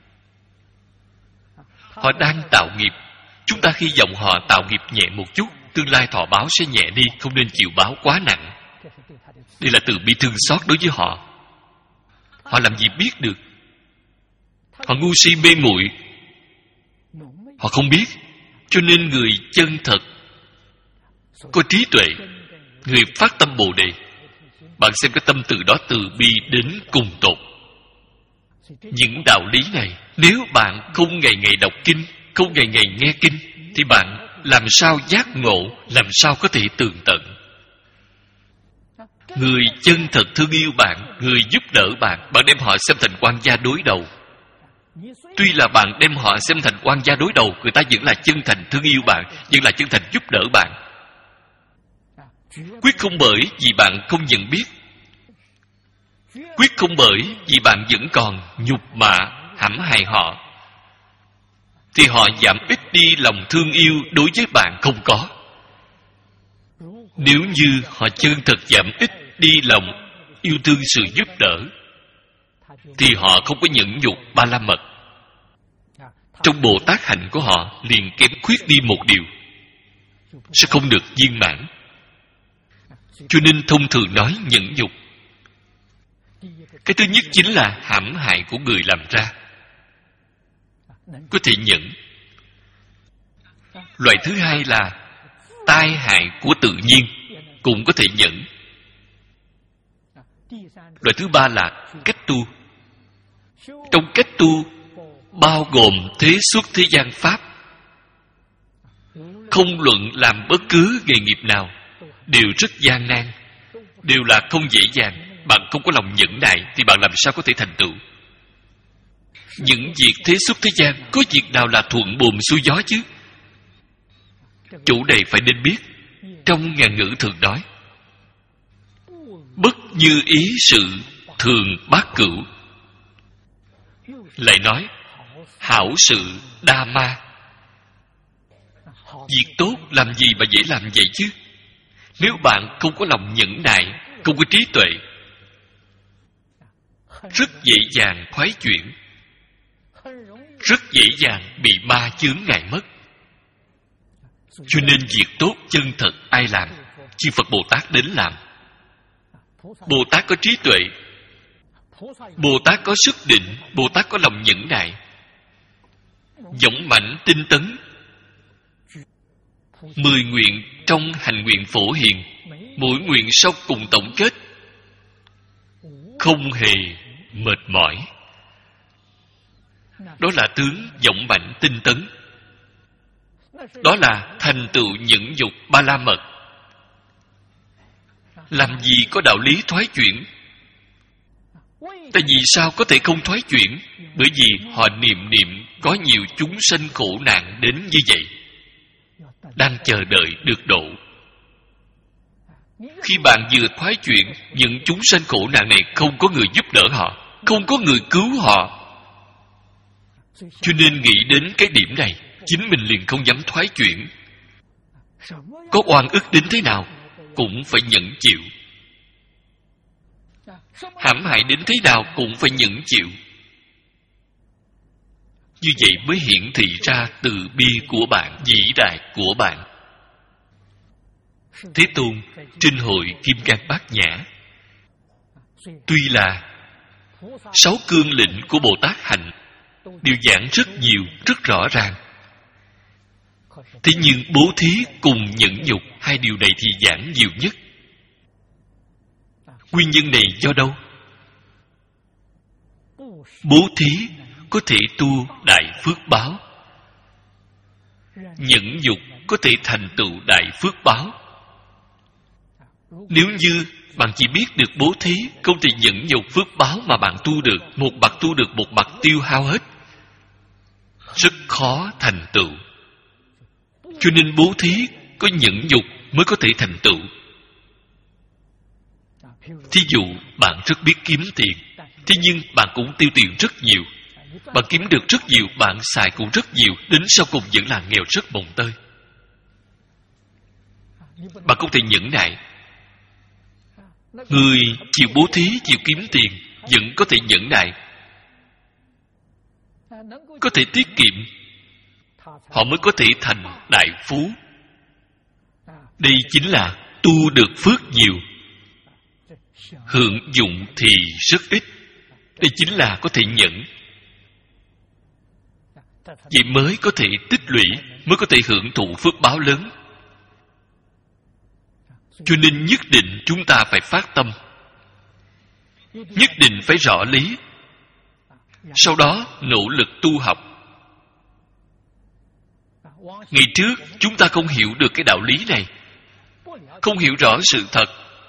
Họ đang tạo nghiệp, chúng ta hy vọng họ tạo nghiệp nhẹ một chút, tương lai thọ báo sẽ nhẹ đi, không nên chịu báo quá nặng. Đây là từ bi thương xót đối với họ. Họ làm gì biết được. Họ ngu si mê muội, họ không biết. Cho nên người chân thật, có trí tuệ, người phát tâm Bồ Đề, bạn xem cái tâm từ đó từ bi đến cùng tột. Những đạo lý này, nếu bạn không ngày ngày đọc kinh, không ngày ngày nghe kinh, thì bạn làm sao giác ngộ, làm sao có thể tường tận. Người chân thật thương yêu bạn, người giúp đỡ bạn, bạn đem họ xem thành quan gia đối đầu. Tuy là bạn đem họ xem thành quan gia đối đầu, người ta vẫn là chân thành thương yêu bạn, vẫn là chân thành giúp đỡ bạn. Quyết không bởi vì bạn không nhận biết, quyết không bởi vì bạn vẫn còn nhục mạ, hãm hại họ, thì họ giảm ít đi lòng thương yêu đối với bạn không có. Nếu như họ chân thật giảm ít đi lòng yêu thương sự giúp đỡ, thì họ không có nhẫn nhục ba la mật. trong Bồ Tát hạnh của họ liền kém khuyết đi một điều, sẽ không được viên mãn. Cho nên thông thường nói nhẫn nhục, cái thứ nhất chính là hãm hại của người làm ra, có thể nhẫn. Loại thứ hai là tai hại của tự nhiên, cũng có thể nhẫn. Loại thứ ba là cách tu. Trong cách tu bao gồm thế xuất thế gian pháp. Không luận làm bất cứ nghề nghiệp nào đều rất gian nan, đều là không dễ dàng. Bạn không có lòng nhẫn nại thì bạn làm sao có thể thành tựu? Những việc thế xuất thế gian, có việc nào là thuận buồm xuôi gió chứ? Chủ này phải nên biết. Trong ngạn ngữ thường nói, bất như ý sự thường bát cửu. Lại nói, hảo sự đa ma. Việc tốt làm gì mà dễ làm vậy chứ? Nếu bạn không có lòng nhẫn nại, không có trí tuệ, rất dễ dàng khoái chuyển, rất dễ dàng bị ma chướng ngại mất. Cho nên việc tốt chân thật ai làm? Chư Phật Bồ Tát đến làm. Bồ Tát có trí tuệ, Bồ Tát có sức định, Bồ Tát có lòng nhẫn nại, dũng mãnh tinh tấn. Mười nguyện trong hành nguyện phổ hiền, mỗi nguyện sau cùng tổng kết, không hề mệt mỏi. Đó là tướng dũng mãnh tinh tấn. Đó là thành tựu nhẫn nhục ba la mật. Làm gì có đạo lý thoái chuyển? Tại vì sao có thể không thoái chuyển? Bởi vì họ niệm niệm có nhiều chúng sanh khổ nạn đến như vậy, đang chờ đợi được độ. Khi bạn vừa thoái chuyển, những chúng sanh khổ nạn này không có người giúp đỡ họ, không có người cứu họ. Cho nên nghĩ đến cái điểm này, chính mình liền không dám thoái chuyển. Có oan ức đến thế nào cũng phải nhẫn chịu, hãm hại đến thế nào cũng phải nhẫn chịu. Như vậy mới hiển thị ra từ bi của bạn, vĩ đại của bạn. Thế Tôn trên hội Kim Cang Bát Nhã, tuy là sáu cương lĩnh của Bồ Tát hạnh đều giảng rất nhiều, rất rõ ràng, thế nhưng bố thí cùng nhẫn nhục hai điều này thì giảng nhiều nhất. Nguyên nhân này do đâu? Bố thí có thể tu đại phước báo, nhẫn nhục có thể thành tựu đại phước báo. Nếu như bạn chỉ biết được bố thí, không thể nhẫn nhục phước báo mà bạn tu được, một mặt tu được, một mặt tiêu hao hết, rất khó thành tựu. Cho nên bố thí có nhẫn nhục mới có thể thành tựu. Thí dụ bạn rất biết kiếm tiền, thế nhưng bạn cũng tiêu tiền rất nhiều. Bạn kiếm được rất nhiều, bạn xài cũng rất nhiều, đến sau cùng vẫn là nghèo rất mồng tơi. Bạn không thể nhẫn nại. Người chịu bố thí, chịu kiếm tiền vẫn có thể nhẫn nại, có thể tiết kiệm, họ mới có thể thành đại phú. Đây chính là tu được phước nhiều, hưởng dụng thì rất ít. Đây chính là có thể nhẫn. Vậy mới có thể tích lũy, mới có thể hưởng thụ phước báo lớn. Cho nên nhất định chúng ta phải phát tâm, nhất định phải rõ lý, sau đó nỗ lực tu học. Ngày trước chúng ta không hiểu được cái đạo lý này, không hiểu rõ sự thật,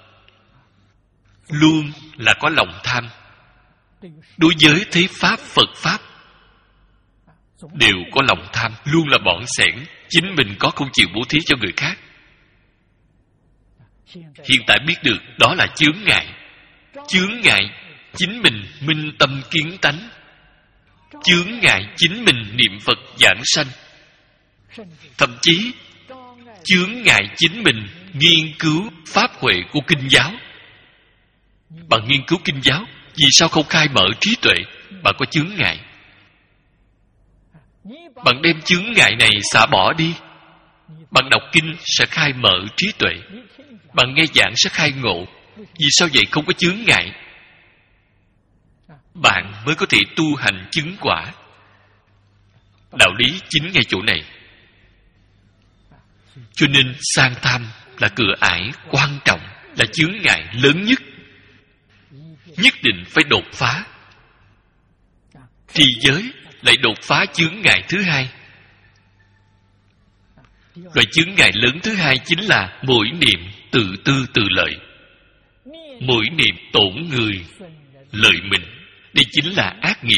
luôn là có lòng tham. Đối với thế pháp, Phật pháp đều có lòng tham, luôn là bỏng sẻn. Chính mình có không chịu bố thí cho người khác. Hiện tại biết được đó là chướng ngại. Chướng ngại chính mình minh tâm kiến tánh, chướng ngại chính mình niệm Phật giảng sanh, thậm chí chướng ngại chính mình nghiên cứu pháp huệ của kinh giáo. Bạn nghiên cứu kinh giáo, vì sao không khai mở trí tuệ? Bạn có chướng ngại. Bạn đem chướng ngại này xả bỏ đi. Bạn đọc kinh sẽ khai mở trí tuệ. Bạn nghe giảng sẽ khai ngộ. Vì sao vậy? Không có chướng ngại, bạn mới có thể tu hành chứng quả. Đạo lý chính ngay chỗ này. Cho nên sang tham là cửa ải quan trọng, là chướng ngại lớn nhất. Nhất định phải đột phá. Trì giới lại đột phá chướng ngại thứ hai. Loại chướng ngại lớn thứ hai chính là mỗi niệm tự tư tự lợi. Mỗi niệm tổn người, lợi mình. Đây chính là ác nghiệp.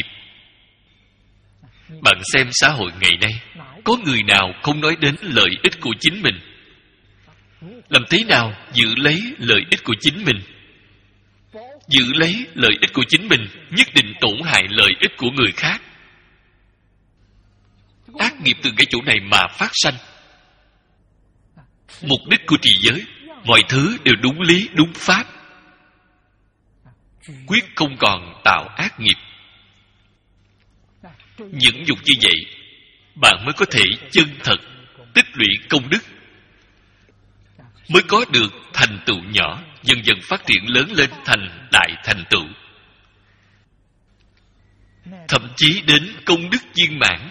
Bạn xem xã hội ngày nay, có người nào không nói đến lợi ích của chính mình? Làm thế nào giữ lấy lợi ích của chính mình? Giữ lấy lợi ích của chính mình, nhất định tổn hại lợi ích của người khác. Ác nghiệp từ cái chỗ này mà phát sanh. Mục đích của trì giới, mọi thứ đều đúng lý, đúng pháp, quyết không còn tạo ác nghiệp. Những dục như vậy, bạn mới có thể chân thật tích lũy công đức, mới có được thành tựu nhỏ, dần dần phát triển lớn lên thành đại thành tựu, thậm chí đến công đức viên mãn.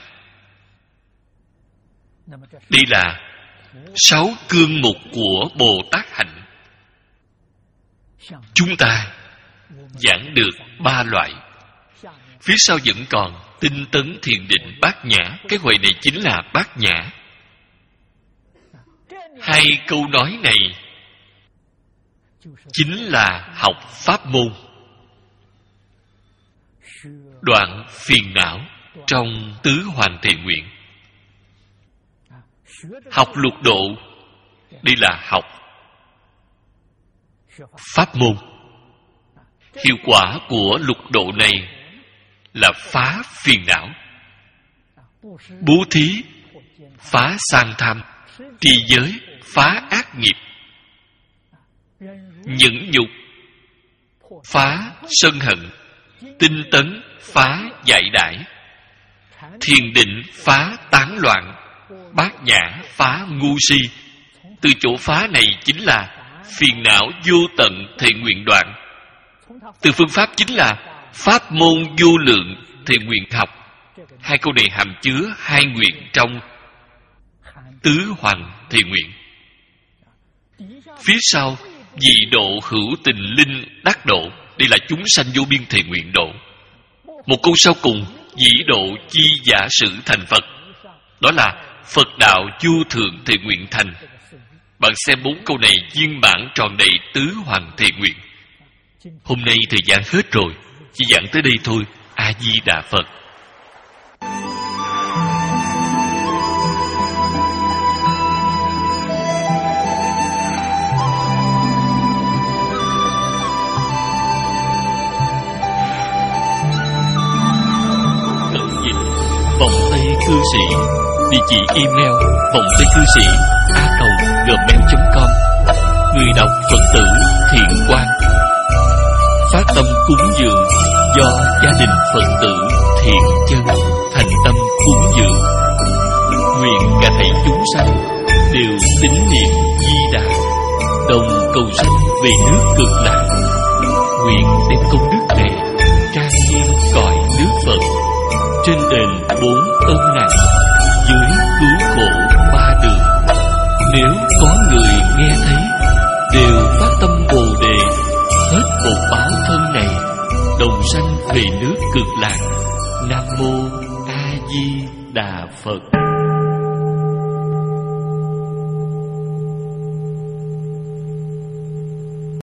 Đây là sáu cương mục của Bồ Tát hạnh. Chúng ta giảng được ba loại. Phía sau vẫn còn tinh tấn thiền định bát nhã. Cái huệ này chính là bát nhã. Hai câu nói này chính là học pháp môn, đoạn phiền não trong tứ hoàn thệ nguyện. Học lục độ, đây là học pháp môn. Hiệu quả của lục độ này là phá phiền não, bố thí phá sang tham, trì giới phá ác nghiệp, nhẫn nhục phá sân hận, tinh tấn phá dại đãi, thiền định phá tán loạn, bát nhã phá ngu si. Từ chỗ phá này chính là phiền não vô tận thệ nguyện đoạn. Từ phương pháp chính là pháp môn vô lượng thệ nguyện học. Hai câu này hàm chứa hai nguyện trong tứ hoàng thệ nguyện. Phía sau dị độ hữu tình linh đắc độ, đây là chúng sanh vô biên thệ nguyện độ. Một câu sau cùng, dị độ chi giả sử thành Phật, đó là Phật đạo vô thượng thệ nguyện thành. Bạn xem bốn câu này viên mãn tròn đầy tứ hoàng thệ nguyện. Hôm nay thời gian hết rồi, chỉ giảng tới đây thôi. A Di Đà Phật. Cẩn dịch vòng Tây Cư Sĩ. Địa chỉ email vòng Tây Cư Sĩ a còng gmail chấm com. Người đọc Phật tử Thiện Quang. Phát tâm cúng dường do gia đình Phật tử Thiện Chân thành tâm cúng dường. Nguyện cả thảy chúng sanh đều tín niệm Di Đà, đồng cầu sanh về nước Cực Lạc. Nguyện đem công đức này trang nghiêm cõi nước Phật, trên đền bốn ân nặng, dưới cứu khổ ba đường. Nếu có người nghe thấy, đều phát tâm Bồ Đề, hết một báo thân này, đồng sanh về nước Cực Lạc. Nam mô A Di Đà Phật.